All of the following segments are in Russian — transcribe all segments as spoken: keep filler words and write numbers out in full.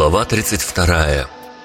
Глава тридцать вторая.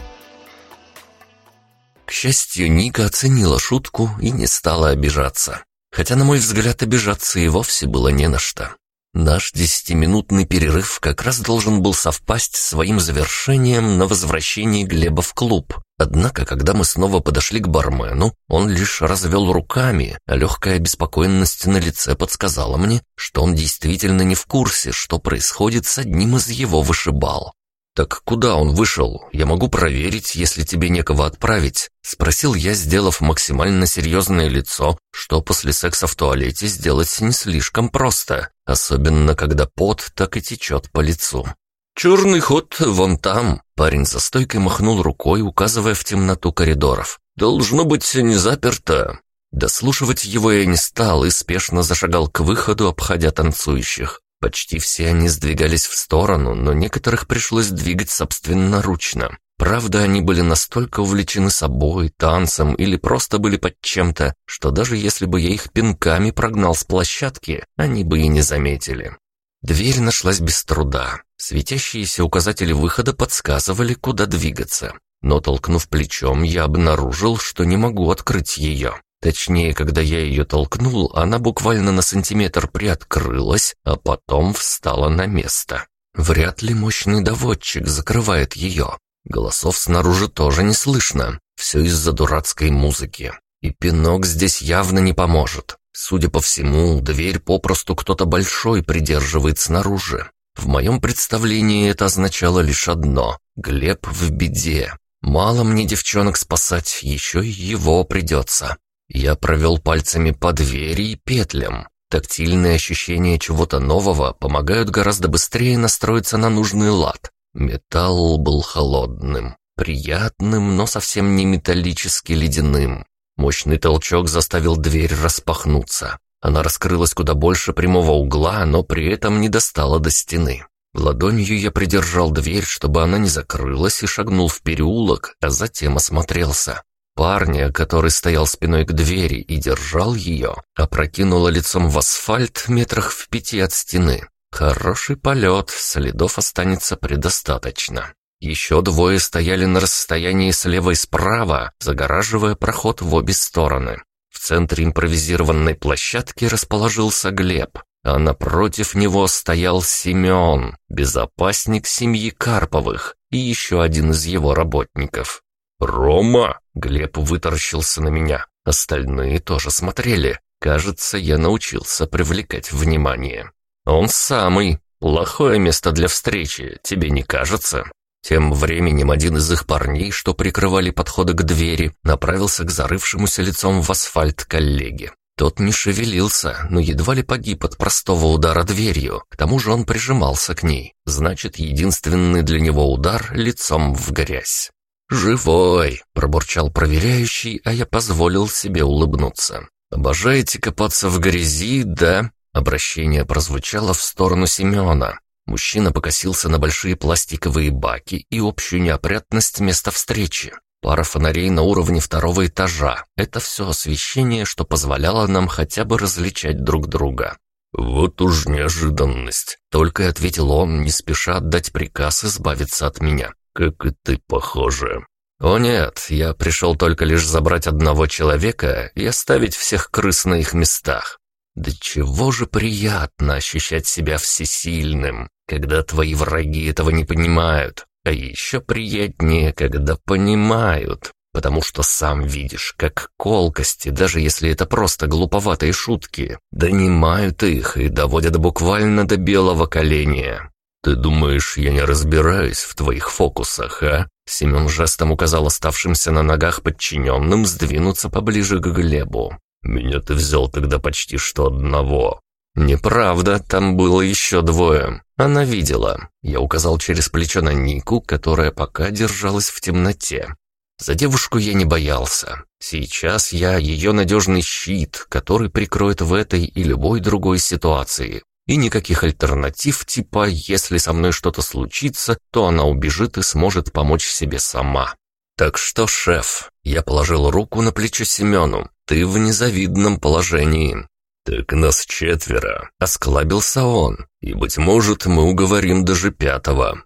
К счастью, Ника оценила шутку и не стала обижаться. Хотя, на мой взгляд, обижаться и вовсе было не на что. Наш десятиминутный перерыв как раз должен был совпасть с своим завершением на возвращении Глеба в клуб. Однако, когда мы снова подошли к бармену, он лишь развел руками, а легкая обеспокоенность на лице подсказала мне, что он действительно не в курсе, что происходит с одним из его вышибал. «Так куда он вышел? Я могу проверить, если тебе некого отправить», — спросил я, сделав максимально серьезное лицо, что после секса в туалете сделать не слишком просто, особенно когда пот так и течет по лицу. «Черный ход вон там», — парень за стойкой махнул рукой, указывая в темноту коридоров. «Должно быть не заперто». Дослушивать его я не стал и спешно зашагал к выходу, обходя танцующих. Почти все они сдвигались в сторону, но некоторых пришлось двигать собственноручно. Правда, они были настолько увлечены собой, танцем или просто были под чем-то, что даже если бы я их пинками прогнал с площадки, они бы и не заметили. Дверь нашлась без труда. Светящиеся указатели выхода подсказывали, куда двигаться. Но, толкнув плечом, я обнаружил, что не могу открыть ее. Точнее, когда я ее толкнул, она буквально на сантиметр приоткрылась, а потом встала на место. Вряд ли мощный доводчик закрывает ее. Голосов снаружи тоже не слышно. Все из-за дурацкой музыки. И пинок здесь явно не поможет. Судя по всему, дверь попросту кто-то большой придерживает снаружи. В моем представлении это означало лишь одно – Глеб в беде. Мало мне девчонок спасать, еще и его придется. Я провел пальцами по двери и петлям. Тактильные ощущения чего-то нового помогают гораздо быстрее настроиться на нужный лад. Металл был холодным, приятным, но совсем не металлически ледяным. Мощный толчок заставил дверь распахнуться. Она раскрылась куда больше прямого угла, но при этом не достала до стены. Ладонью я придержал дверь, чтобы она не закрылась, и шагнул в переулок, а затем осмотрелся. Парня, который стоял спиной к двери и держал ее, опрокинуло лицом в асфальт метрах в пяти от стены. Хороший полет, следов останется предостаточно. Еще двое стояли на расстоянии слева и справа, загораживая проход в обе стороны. В центре импровизированной площадки расположился Глеб, а напротив него стоял Семен, безопасник семьи Карповых, и еще один из его работников. «Рома!» — Глеб вытаращился на меня. Остальные тоже смотрели. Кажется, я научился привлекать внимание. «Он самый. Плохое место для встречи, тебе не кажется?» Тем временем один из их парней, что прикрывали подходы к двери, направился к зарывшемуся лицом в асфальт коллеге. Тот не шевелился, но едва ли погиб от простого удара дверью. К тому же он прижимался к ней. Значит, единственный для него удар лицом в грязь. «Живой!» – пробурчал проверяющий, а я позволил себе улыбнуться. «Обожаете копаться в грязи, да?» Обращение прозвучало в сторону Семена. Мужчина покосился на большие пластиковые баки и общую неопрятность места встречи. Пара фонарей на уровне второго этажа – это все освещение, что позволяло нам хотя бы различать друг друга. «Вот уж неожиданность!» – только и ответил он, не спеша отдать приказ избавиться от меня. «Как и ты, похоже». «О нет, я пришел только лишь забрать одного человека и оставить всех крыс на их местах». Да чего же приятно ощущать себя всесильным, когда твои враги этого не понимают. А еще приятнее, когда понимают, потому что сам видишь, как колкости, даже если это просто глуповатые шутки, донимают их и доводят буквально до белого коленя. «Ты думаешь, я не разбираюсь в твоих фокусах, а?» Семен жестом указал оставшимся на ногах подчиненным сдвинуться поближе к Глебу. «Меня ты взял тогда почти что одного». «Неправда, там было еще двое. Она видела». Я указал через плечо на Нику, которая пока держалась в темноте. За девушку я не боялся. Сейчас я ее надежный щит, который прикроет в этой и любой другой ситуации. И никаких альтернатив типа «если со мной что-то случится, то она убежит и сможет помочь себе сама». «Так что, шеф?» Я положил руку на плечо Семену. «Ты в незавидном положении». «Так нас четверо», — осклабился он. «И, быть может, мы уговорим даже пятого».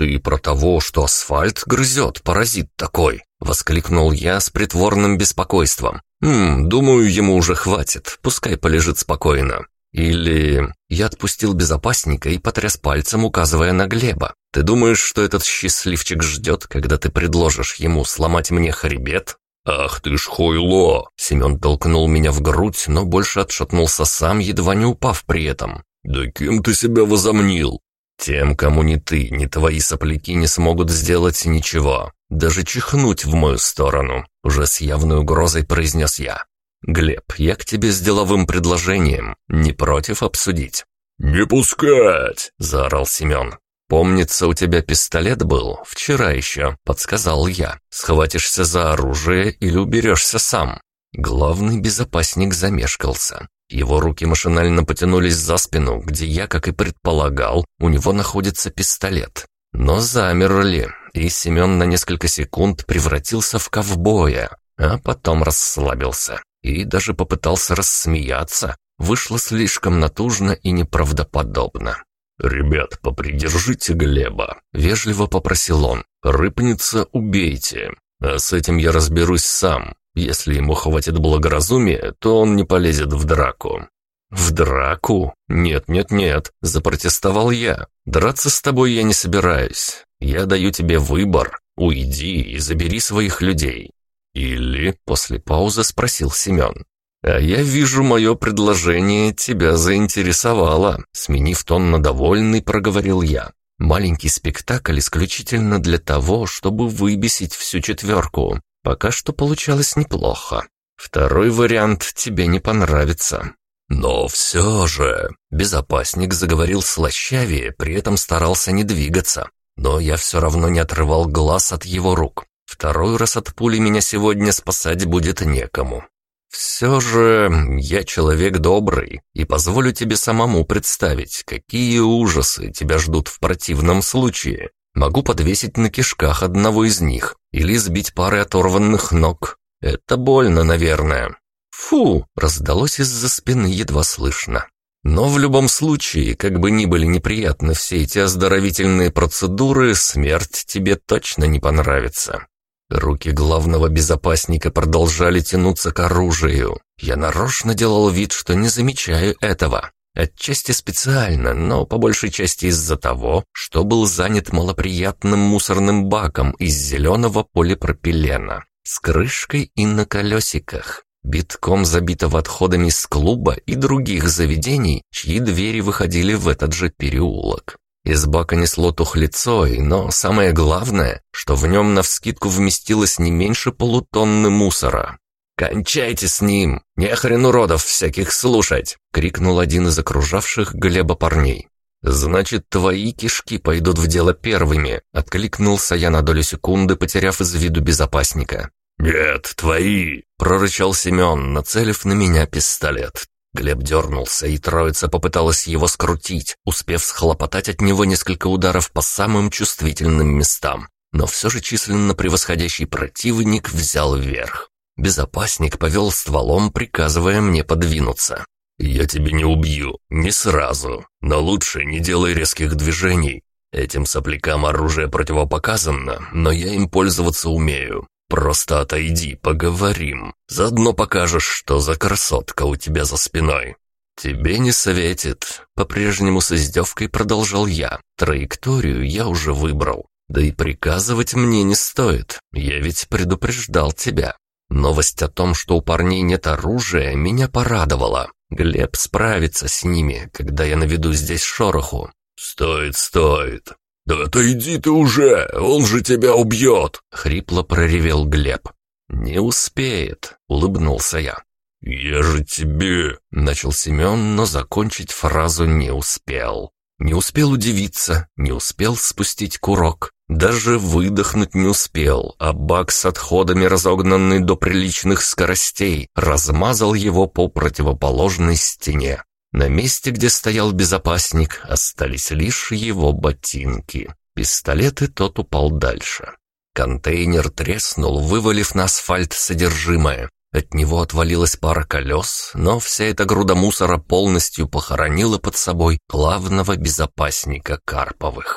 «Ты про того, что асфальт грызет, паразит такой!» — воскликнул я с притворным беспокойством. «Хм, думаю, ему уже хватит, пускай полежит спокойно». Или... Я отпустил безопасника и потряс пальцем, указывая на Глеба. «Ты думаешь, что этот счастливчик ждет, когда ты предложишь ему сломать мне хребет?» «Ах ты ж хуйло!» Семен толкнул меня в грудь, но больше отшатнулся сам, едва не упав при этом. «Да кем ты себя возомнил?» «Тем, кому ни ты, ни твои сопляки не смогут сделать ничего. Даже чихнуть в мою сторону», — уже с явной угрозой произнес я. «Глеб, я к тебе с деловым предложением. Не против обсудить?» «Не пускать!» — заорал Семен. «Помнится, у тебя пистолет был? Вчера еще», — подсказал я. «Схватишься за оружие или уберешься сам?» Главный безопасник замешкался. Его руки машинально потянулись за спину, где я, как и предполагал, у него находится пистолет. Но замерли, и Семен на несколько секунд превратился в ковбоя, а потом расслабился. И даже попытался рассмеяться. Вышло слишком натужно и неправдоподобно. «Ребят, попридержите Глеба», — вежливо попросил он. «Рыпнется, убейте. А с этим я разберусь сам. Если ему хватит благоразумия, то он не полезет в драку». «В драку? Нет, нет, нет», — запротестовал я. «Драться с тобой я не собираюсь. Я даю тебе выбор. Уйди и забери своих людей». «Или?» — после паузы спросил Семен. «А я вижу, мое предложение тебя заинтересовало», — сменив тон на довольный, проговорил я. «Маленький спектакль исключительно для того, чтобы выбесить всю четверку. Пока что получалось неплохо. Второй вариант тебе не понравится». «Но все же...» — безопасник заговорил слащавее, при этом старался не двигаться. Но я все равно не отрывал глаз от его рук. Второй раз от пули меня сегодня спасать будет некому. Все же я человек добрый и позволю тебе самому представить, какие ужасы тебя ждут в противном случае. Могу подвесить на кишках одного из них или сбить пары оторванных ног. Это больно, наверное. Фу, раздалось из-за спины едва слышно. Но в любом случае, как бы ни были неприятны все эти оздоровительные процедуры, смерть тебе точно не понравится. Руки главного безопасника продолжали тянуться к оружию. Я нарочно делал вид, что не замечаю этого. Отчасти специально, но по большей части из-за того, что был занят малоприятным мусорным баком из зеленого полипропилена с крышкой и на колесиках, битком забитого отходами из клуба и других заведений, чьи двери выходили в этот же переулок. Из бака несло тухлицой, но самое главное, что в нем навскидку вместилось не меньше полутонны мусора. «Кончайте с ним! Не хрен уродов всяких слушать!» — крикнул один из окружавших Глеба парней. «Значит, твои кишки пойдут в дело первыми», — откликнулся я на долю секунды, потеряв из виду безопасника. «Нет, твои!» — прорычал Семен, нацелив на меня пистолет. Глеб дернулся, и троица попыталась его скрутить, успев схлопотать от него несколько ударов по самым чувствительным местам. Но все же численно превосходящий противник взял верх. Безопасник повел стволом, приказывая мне подвинуться. «Я тебя не убью, не сразу, но лучше не делай резких движений. Этим соплякам оружие противопоказано, но я им пользоваться умею. Просто отойди, поговорим. Заодно покажешь, что за красотка у тебя за спиной». «Тебе не светит», — по-прежнему с издевкой продолжал я. «Траекторию я уже выбрал. Да и приказывать мне не стоит, я ведь предупреждал тебя». Новость о том, что у парней нет оружия, меня порадовала. Глеб справится с ними, когда я наведу здесь шороху. «Стоит, стоит. Да отойди ты уже, он же тебя убьет!» — хрипло проревел Глеб. «Не успеет», — улыбнулся я. «Я же тебе...» — начал Семен, но закончить фразу не успел. Не успел удивиться, не успел спустить курок. Даже выдохнуть не успел, а бак с отходами, разогнанный до приличных скоростей, размазал его по противоположной стене. На месте, где стоял безопасник, остались лишь его ботинки. Пистолет и тот упал дальше. Контейнер треснул, вывалив на асфальт содержимое. От него отвалилась пара колес, но вся эта груда мусора полностью похоронила под собой главного безопасника Карповых.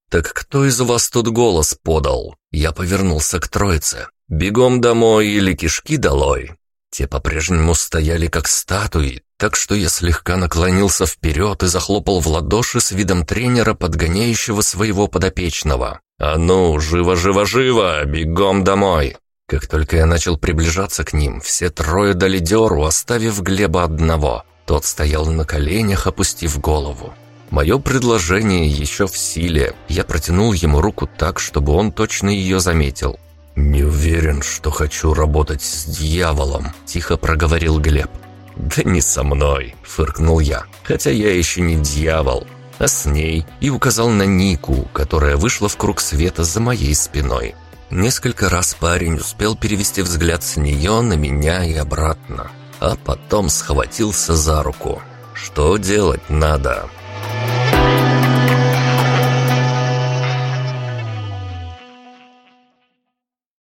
«Так кто из вас тут голос подал?» Я повернулся к троице. «Бегом домой или кишки долой?» Те по-прежнему стояли как статуи, так что я слегка наклонился вперед и захлопал в ладоши с видом тренера, подгоняющего своего подопечного. «А ну, живо-живо-живо, бегом домой!» Как только я начал приближаться к ним, все трое дали дёру, оставив Глеба одного. Тот стоял на коленях, опустив голову. Мое предложение еще в силе. Я протянул ему руку так, чтобы он точно ее заметил. «Не уверен, что хочу работать с дьяволом», – тихо проговорил Глеб. «Да не со мной», – фыркнул я, «хотя я еще не дьявол, а с ней», и указал на Нику, которая вышла в круг света за моей спиной. Несколько раз парень успел перевести взгляд с нее на меня и обратно, а потом схватился за руку. «Что делать надо?»